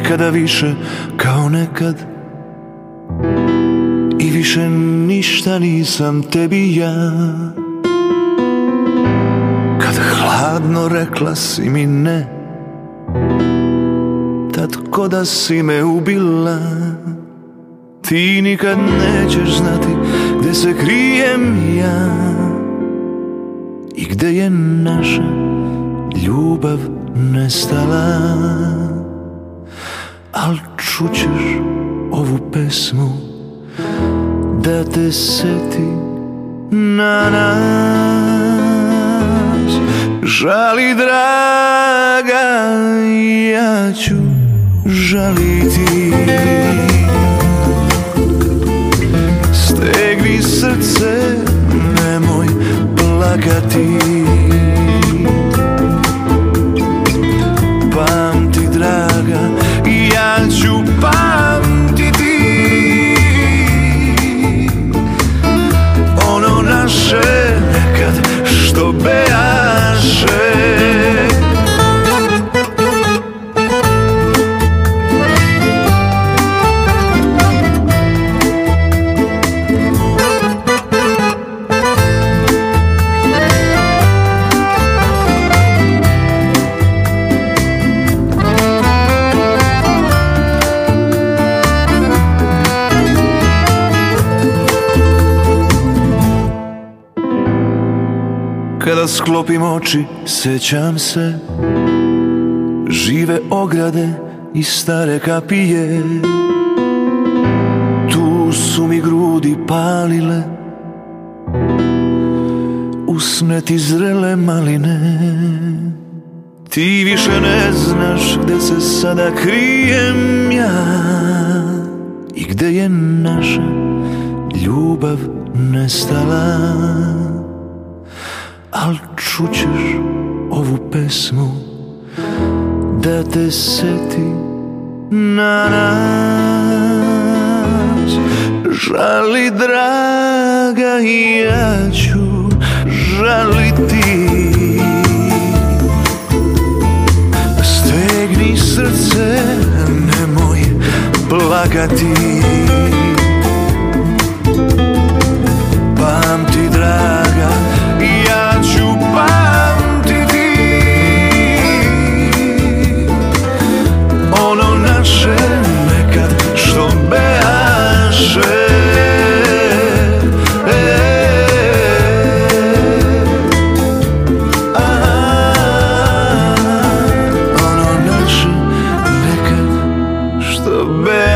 nikada više kao nekad. I više ništa nisam tebi ja. Kad hladno rekla si mi ne, tad ko da si me ubila. Ti nikad nećeš znati gde se krijem ja i gde je naša ljubav nestala. Al čućeš ovu pesmu da te seti na nas. Žali draga, ja ću žaliti. Stegni srce, nemoj plakati. Pamti draga, ja ću pamtiti ono naše nekad što bejaše. Kada sklopim oči, sećam se žive ograde i stare kapije. Tu su mi grudi palile, usne ti zrele maline. Ti više ne znaš gde se sada krijem ja i gde je naša ljubav nestala. Al čućeš ovu pesmu da te seti na nas. Žali draga, ja ću žaliti. Stegni srce, nemoj plakati. Pamti draga, ja ću pamtiti ono naše nekad što bejaše. Ono naše nekad što bejaše.